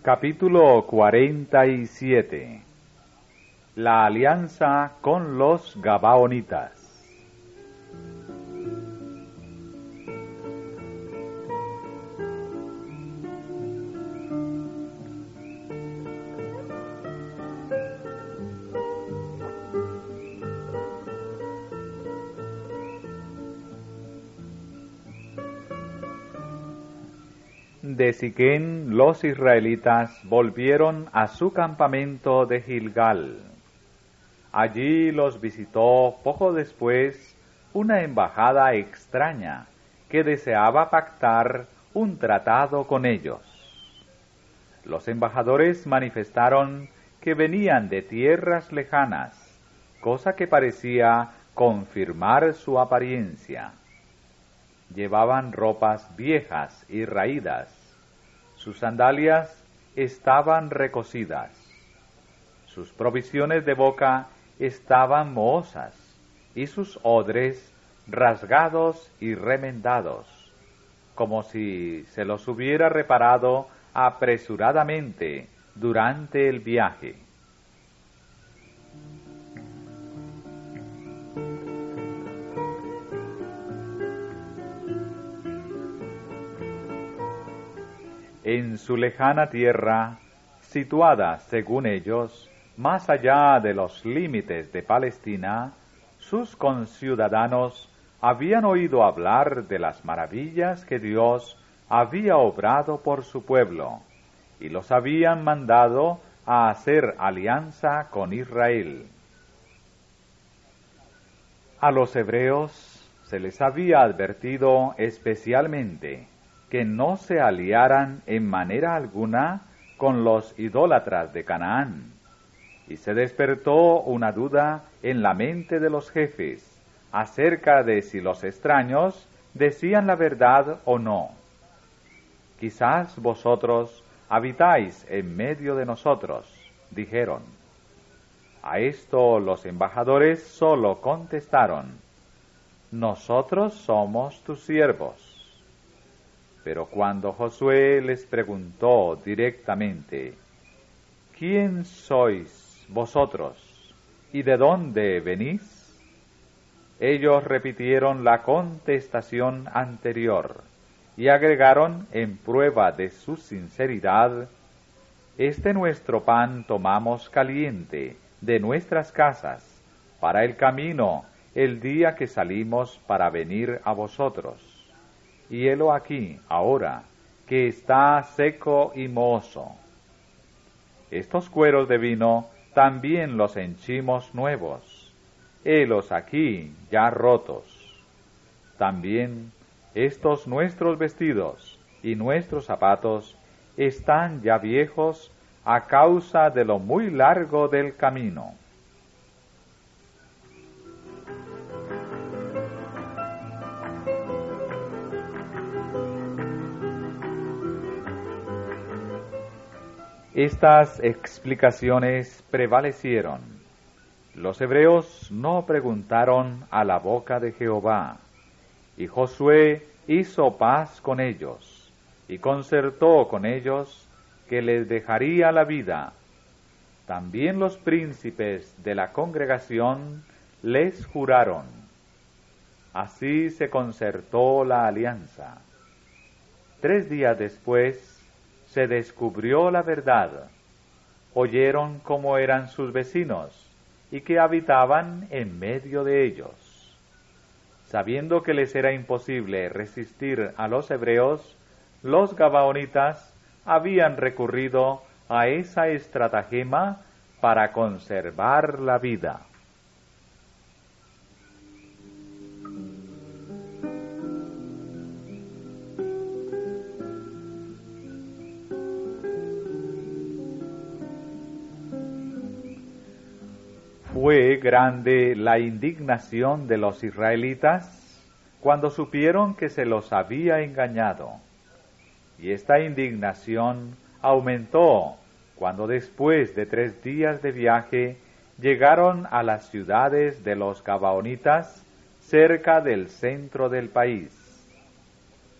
Capítulo 47. La alianza con los Gabaonitas. De Siquén los israelitas volvieron a su campamento de Gilgal. Allí los visitó poco después una embajada extraña que deseaba pactar un tratado con ellos. Los embajadores manifestaron que venían de tierras lejanas, cosa que parecía confirmar su apariencia. Llevaban ropas viejas y raídas. Sus sandalias estaban recocidas. Sus provisiones de boca estaban mohosas, y sus odres rasgados y remendados, como si se los hubiera reparado apresuradamente durante el viaje. En su lejana tierra, situada, según ellos, más allá de los límites de Palestina, sus conciudadanos habían oído hablar de las maravillas que Dios había obrado por su pueblo, y los habían mandado a hacer alianza con Israel. A los hebreos se les había advertido especialmente que no se aliaran en manera alguna con los idólatras de Canaán, y se despertó una duda en la mente de los jefes acerca de si los extraños decían la verdad o no. Quizás vosotros habitáis en medio de nosotros, dijeron. A esto los embajadores solo contestaron: nosotros somos tus siervos. Pero cuando Josué les preguntó directamente: ¿quién sois vosotros y de dónde venís?, ellos repitieron la contestación anterior y agregaron en prueba de su sinceridad: este nuestro pan tomamos caliente de nuestras casas para el camino el día que salimos para venir a vosotros. Y helo aquí, ahora, que está seco y mohoso. Estos cueros de vino también los henchimos nuevos, helos aquí ya rotos. También estos nuestros vestidos y nuestros zapatos están ya viejos a causa de lo muy largo del camino. Estas explicaciones prevalecieron. Los hebreos no preguntaron a la boca de Jehová, y Josué hizo paz con ellos, y concertó con ellos que les dejaría la vida. También los príncipes de la congregación les juraron. Así se concertó la alianza. 3 días después se descubrió la verdad. Oyeron cómo eran sus vecinos y que habitaban en medio de ellos. Sabiendo que les era imposible resistir a los hebreos, los gabaonitas habían recurrido a esa estratagema para conservar la vida. Fue grande la indignación de los israelitas cuando supieron que se los había engañado. Y esta indignación aumentó cuando después de 3 días de viaje llegaron a las ciudades de los Gabaonitas cerca del centro del país.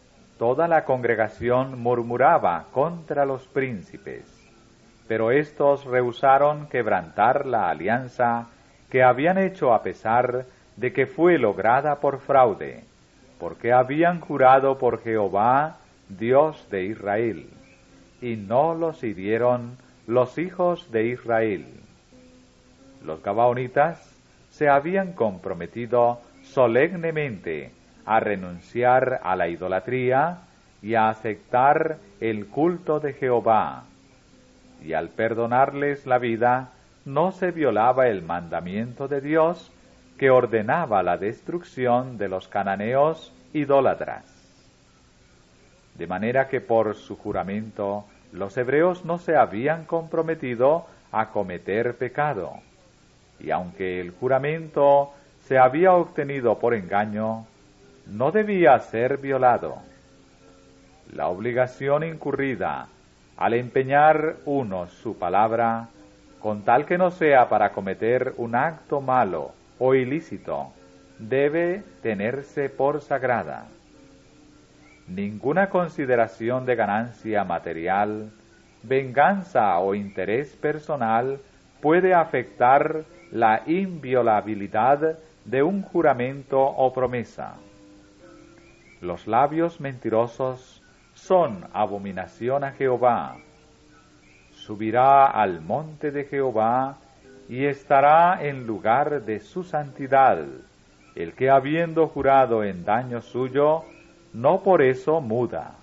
toda la congregación murmuraba contra los príncipes, pero éstos rehusaron quebrantar la alianza que habían hecho a pesar de que fue lograda por fraude, porque habían jurado por Jehová, Dios de Israel, y no los hirieron los hijos de Israel. Los gabaonitas se habían comprometido solemnemente a renunciar a la idolatría y a aceptar el culto de Jehová, y al perdonarles la vida no se violaba el mandamiento de Dios que ordenaba la destrucción de los cananeos idólatras. De manera que por su juramento los hebreos no se habían comprometido a cometer pecado, y aunque el juramento se había obtenido por engaño, no debía ser violado. La obligación incurrida al empeñar uno su palabra, con tal que no sea para cometer un acto malo o ilícito, debe tenerse por sagrada. Ninguna consideración de ganancia material, venganza o interés personal puede afectar la inviolabilidad de un juramento o promesa. Los labios mentirosos son abominación a Jehová. Subirá al monte de Jehová y estará en lugar de su santidad, el que habiendo jurado en daño suyo, no por eso muda.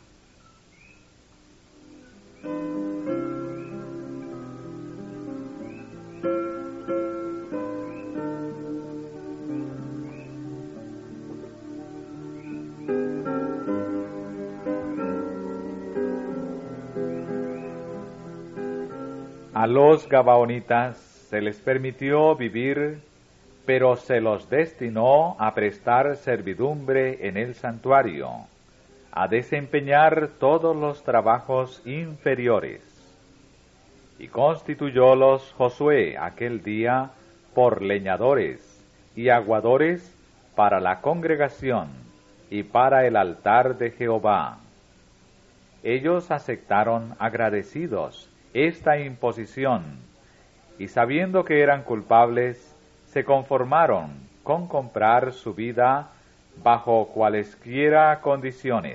A los gabaonitas se les permitió vivir, pero se los destinó a prestar servidumbre en el santuario, a desempeñar todos los trabajos inferiores. Y constituyólos Josué aquel día por leñadores y aguadores para la congregación y para el altar de Jehová. Ellos aceptaron agradecidos esta imposición, y sabiendo que eran culpables, se conformaron con comprar su vida bajo cualesquiera condiciones.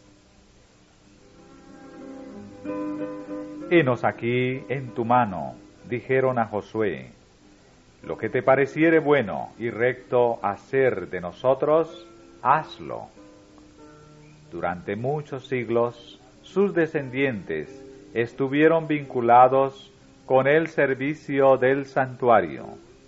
Henos aquí en tu mano, dijeron a Josué, lo que te pareciere bueno y recto hacer de nosotros, hazlo. Durante muchos siglos, sus descendientes estuvieron vinculados con el servicio del santuario.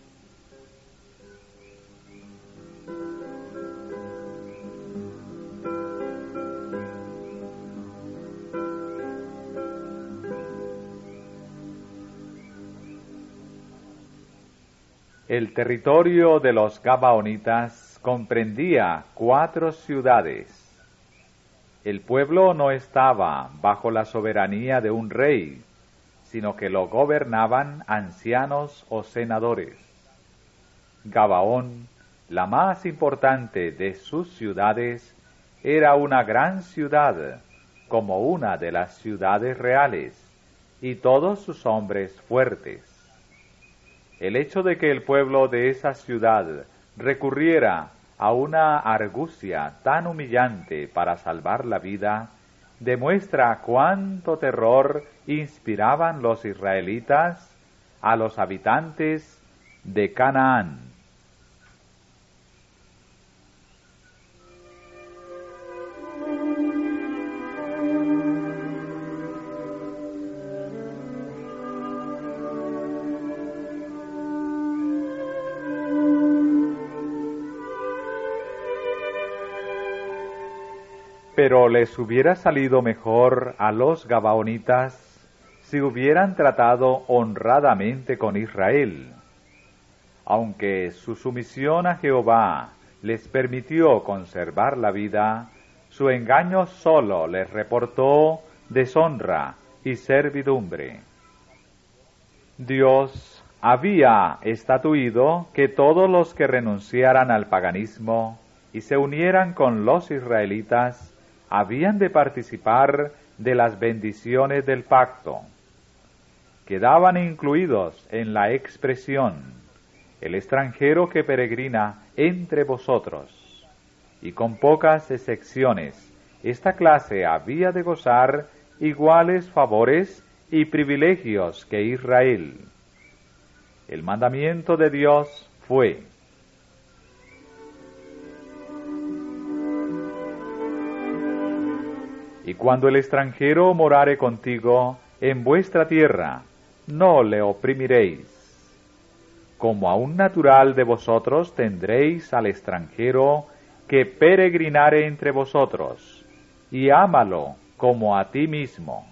El territorio de los gabaonitas comprendía 4 ciudades. El pueblo no estaba bajo la soberanía de un rey, sino que lo gobernaban ancianos o senadores. Gabaón, la más importante de sus ciudades, era una gran ciudad, como una de las ciudades reales, y todos sus hombres fuertes. El hecho de que el pueblo de esa ciudad recurriera a una argucia tan humillante para salvar la vida, demuestra cuánto terror inspiraban los israelitas a los habitantes de Canaán. Pero les hubiera salido mejor a los gabaonitas si hubieran tratado honradamente con Israel. Aunque su sumisión a Jehová les permitió conservar la vida, su engaño solo les reportó deshonra y servidumbre. Dios había estatuido que todos los que renunciaran al paganismo y se unieran con los israelitas habían de participar de las bendiciones del pacto. Quedaban incluidos en la expresión el extranjero que peregrina entre vosotros, y con pocas excepciones, esta clase había de gozar iguales favores y privilegios que Israel. El mandamiento de Dios fue: y cuando el extranjero morare contigo en vuestra tierra, no le oprimiréis. Como a un natural de vosotros tendréis al extranjero que peregrinare entre vosotros, y ámalo como a ti mismo.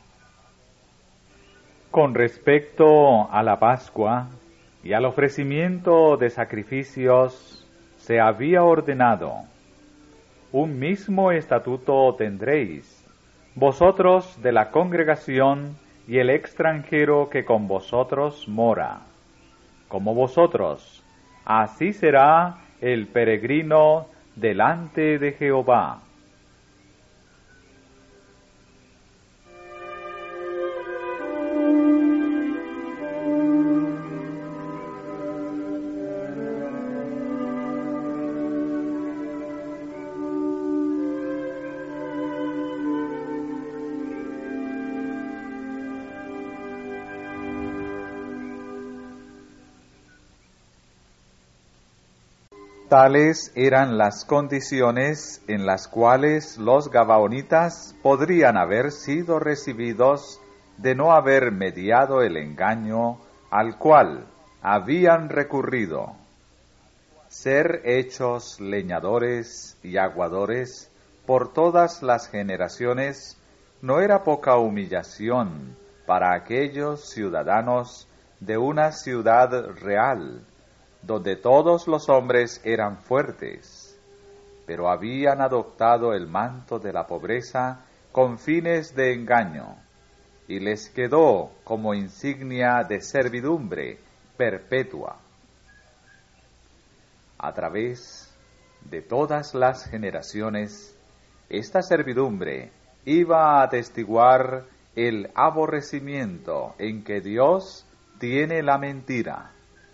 Con respecto a la Pascua y al ofrecimiento de sacrificios, se había ordenado: un mismo estatuto tendréis, vosotros de la congregación y el extranjero que con vosotros mora. Como vosotros, así será el peregrino delante de Jehová. Tales eran las condiciones en las cuales los gabaonitas podrían haber sido recibidos de no haber mediado el engaño al cual habían recurrido. Ser hechos leñadores y aguadores por todas las generaciones no era poca humillación para aquellos ciudadanos de una ciudad real, donde todos los hombres eran fuertes, pero habían adoptado el manto de la pobreza con fines de engaño, y les quedó como insignia de servidumbre perpetua. A través de todas las generaciones, esta servidumbre iba a atestiguar el aborrecimiento en que Dios tiene la mentira.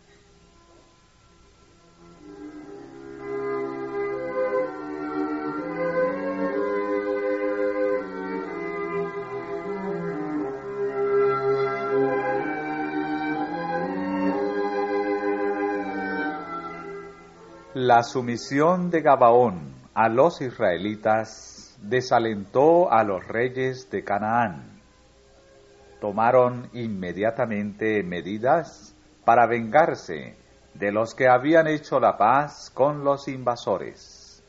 La sumisión de Gabaón a los israelitas desalentó a los reyes de Canaán. Tomaron inmediatamente medidas para vengarse de los que habían hecho la paz con los invasores.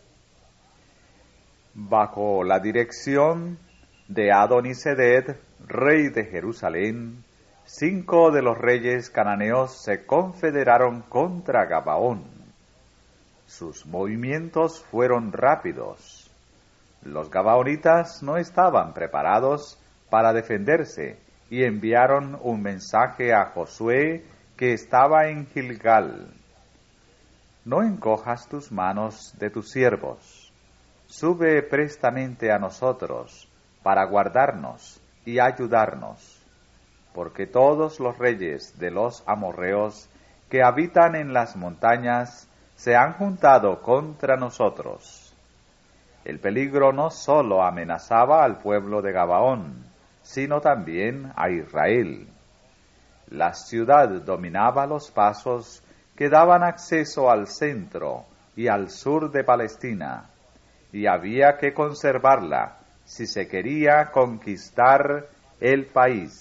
Bajo la dirección de Adonisedec, rey de Jerusalén, 5 de los reyes cananeos se confederaron contra Gabaón. Sus movimientos fueron rápidos. Los gabaonitas no estaban preparados para defenderse y enviaron un mensaje a Josué, que estaba en Gilgal: no encojas tus manos de tus siervos, sube prestamente a nosotros para guardarnos y ayudarnos, porque todos los reyes de los amorreos que habitan en las montañas se han juntado contra nosotros. El peligro no sólo amenazaba al pueblo de Gabaón, sino también a Israel. La ciudad dominaba los pasos que daban acceso al centro y al sur de Palestina, y había que conservarla si se quería conquistar el país.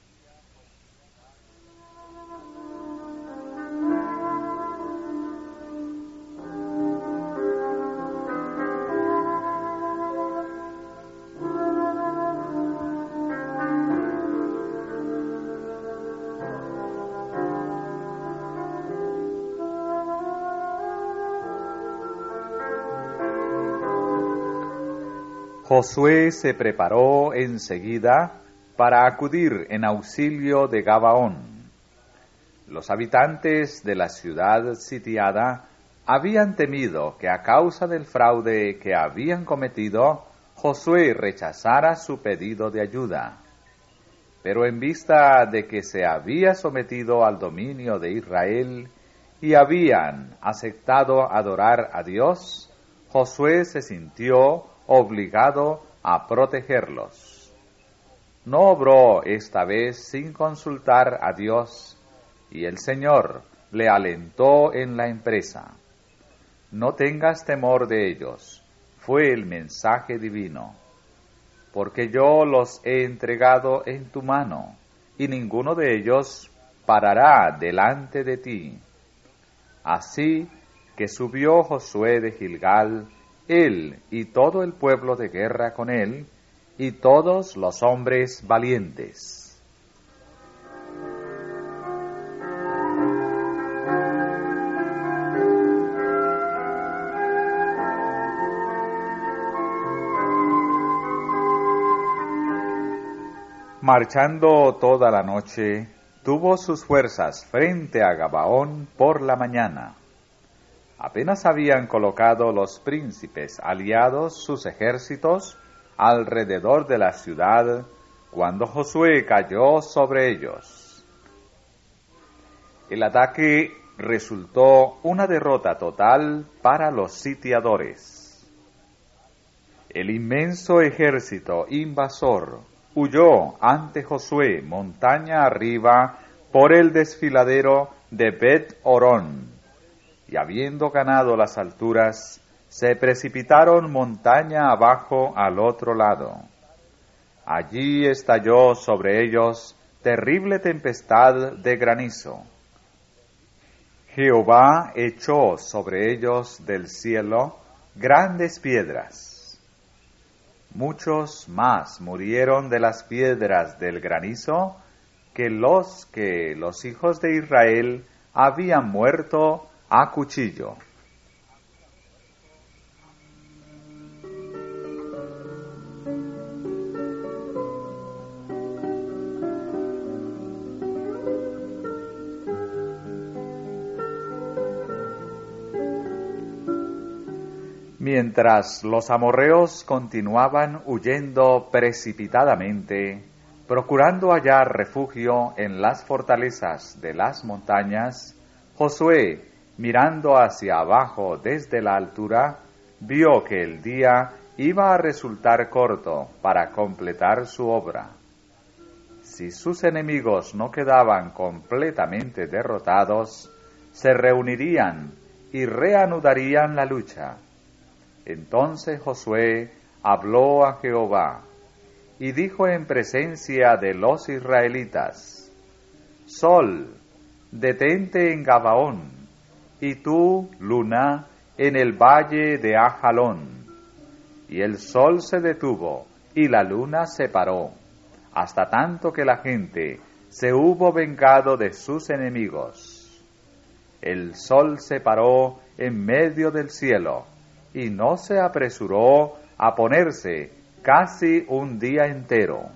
Josué se preparó enseguida para acudir en auxilio de Gabaón. Los habitantes de la ciudad sitiada habían temido que a causa del fraude que habían cometido Josué rechazara su pedido de ayuda. Pero en vista de que se había sometido al dominio de Israel y habían aceptado adorar a Dios, Josué se sintió obligado a protegerlos. No obró esta vez sin consultar a Dios, y el Señor le alentó en la empresa. No tengas temor de ellos, fue el mensaje divino, porque yo los he entregado en tu mano, y ninguno de ellos parará delante de ti. Así que subió Josué de Gilgal, él y todo el pueblo de guerra con él, y todos los hombres valientes. Marchando toda la noche, tuvo sus fuerzas frente a Gabaón por la mañana. Apenas habían colocado los príncipes aliados sus ejércitos alrededor de la ciudad, cuando Josué cayó sobre ellos. El ataque resultó una derrota total para los sitiadores. El inmenso ejército invasor huyó ante Josué montaña arriba por el desfiladero de Bet-Orón, y habiendo ganado las alturas, se precipitaron montaña abajo al otro lado. Allí estalló sobre ellos terrible tempestad de granizo. Jehová echó sobre ellos del cielo grandes piedras. Muchos más murieron de las piedras del granizo que los hijos de Israel habían muerto a cuchillo. Mientras los amorreos continuaban huyendo precipitadamente, procurando hallar refugio en las fortalezas de las montañas, Josué, mirando hacia abajo desde la altura, vio que el día iba a resultar corto para completar su obra. Si sus enemigos no quedaban completamente derrotados, se reunirían y reanudarían la lucha. Entonces Josué habló a Jehová y dijo en presencia de los israelitas: Sol, detente en Gabaón, y tú, luna, en el valle de Ajalón. Y el sol se detuvo, y la luna se paró, hasta tanto que la gente se hubo vengado de sus enemigos. El sol se paró en medio del cielo, y no se apresuró a ponerse casi un día entero.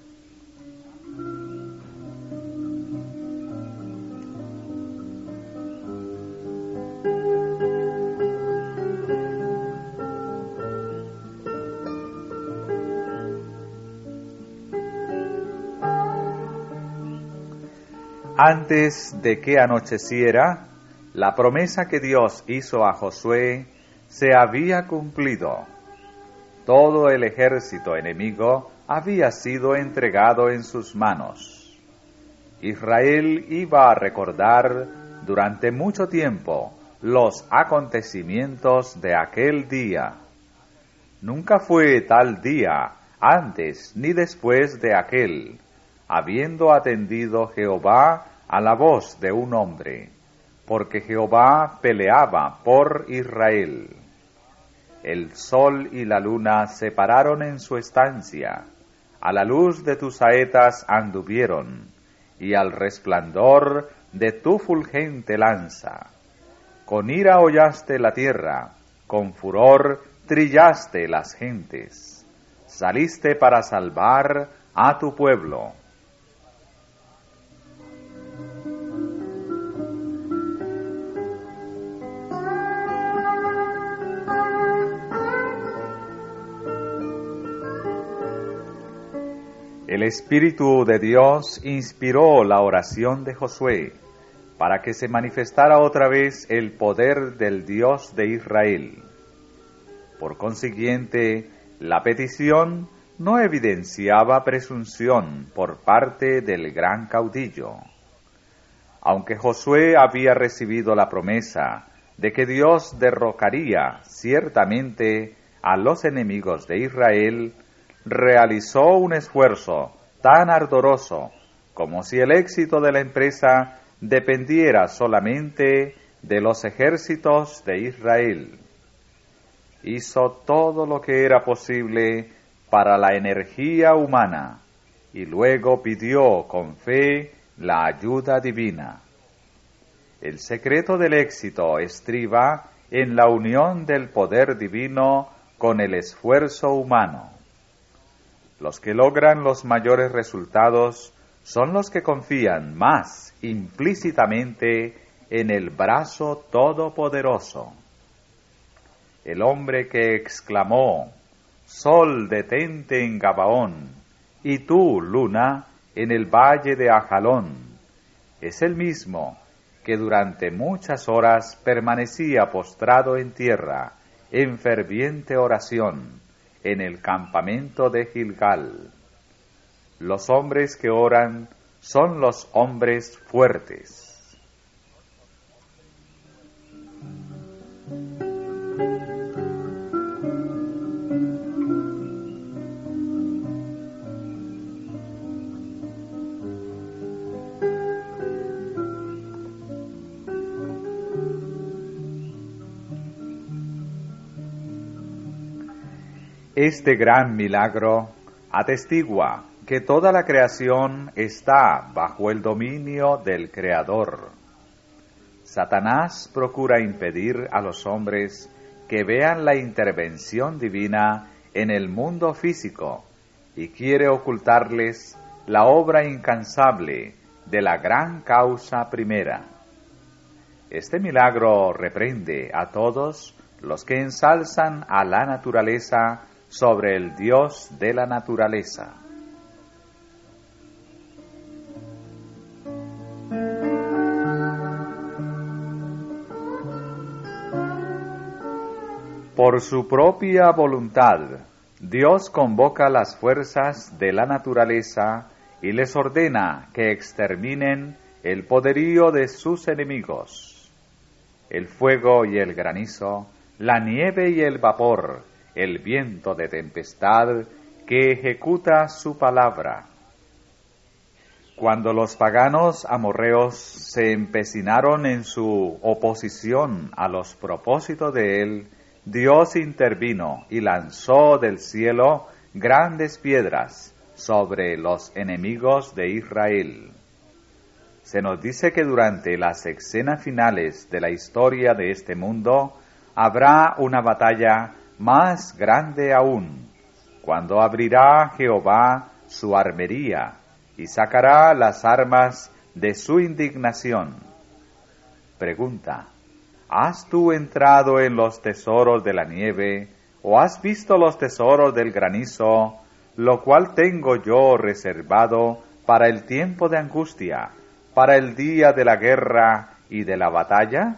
Antes de que anocheciera, la promesa que Dios hizo a Josué se había cumplido. Todo el ejército enemigo había sido entregado en sus manos. Israel iba a recordar durante mucho tiempo los acontecimientos de aquel día. Nunca fue tal día antes ni después de aquel, habiendo atendido Jehová a la voz de un hombre, porque Jehová peleaba por Israel. El sol y la luna se pararon en su estancia, a la luz de tus saetas anduvieron, y al resplandor de tu fulgente lanza. Con ira hollaste la tierra, con furor trillaste las gentes. Saliste para salvar a tu pueblo. El Espíritu de Dios inspiró la oración de Josué para que se manifestara otra vez el poder del Dios de Israel. Por consiguiente, la petición no evidenciaba presunción por parte del gran caudillo. Aunque Josué había recibido la promesa de que Dios derrocaría ciertamente a los enemigos de Israel, realizó un esfuerzo tan ardoroso como si el éxito de la empresa dependiera solamente de los ejércitos de Israel. Hizo todo lo que era posible para la energía humana y luego pidió con fe la ayuda divina. El secreto del éxito estriba en la unión del poder divino con el esfuerzo humano. Los que logran los mayores resultados son los que confían más implícitamente en el brazo todopoderoso. El hombre que exclamó: «Sol, detente en Gabaón, y tú, luna, en el valle de Ajalón», es el mismo que durante muchas horas permanecía postrado en tierra, en ferviente oración, en el campamento de Gilgal. Los hombres que oran son los hombres fuertes. Este gran milagro atestigua que toda la creación está bajo el dominio del Creador. Satanás procura impedir a los hombres que vean la intervención divina en el mundo físico y quiere ocultarles la obra incansable de la gran causa primera. Este milagro reprende a todos los que ensalzan a la naturaleza sobre el Dios de la naturaleza. Por su propia voluntad, Dios convoca las fuerzas de la naturaleza y les ordena que exterminen el poderío de sus enemigos. El fuego y el granizo, la nieve y el vapor, el viento de tempestad que ejecuta su palabra. Cuando los paganos amorreos se empecinaron en su oposición a los propósitos de él, Dios intervino y lanzó del cielo grandes piedras sobre los enemigos de Israel. Se nos dice que durante las escenas finales de la historia de este mundo habrá una batalla más grande aún, cuando abrirá Jehová su armería y sacará las armas de su indignación. Pregunta: ¿has tú entrado en los tesoros de la nieve, o has visto los tesoros del granizo, lo cual tengo yo reservado para el tiempo de angustia, para el día de la guerra y de la batalla?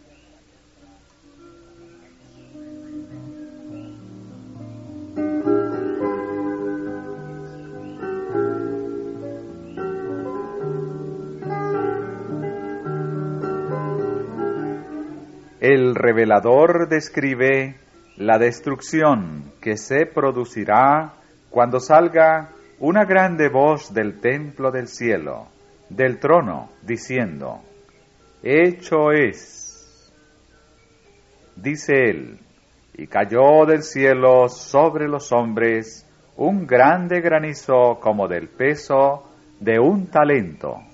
El revelador describe la destrucción que se producirá cuando salga una grande voz del templo del cielo, del trono, diciendo: «Hecho es». Dice él: «Y cayó del cielo sobre los hombres un grande granizo como del peso de un talento».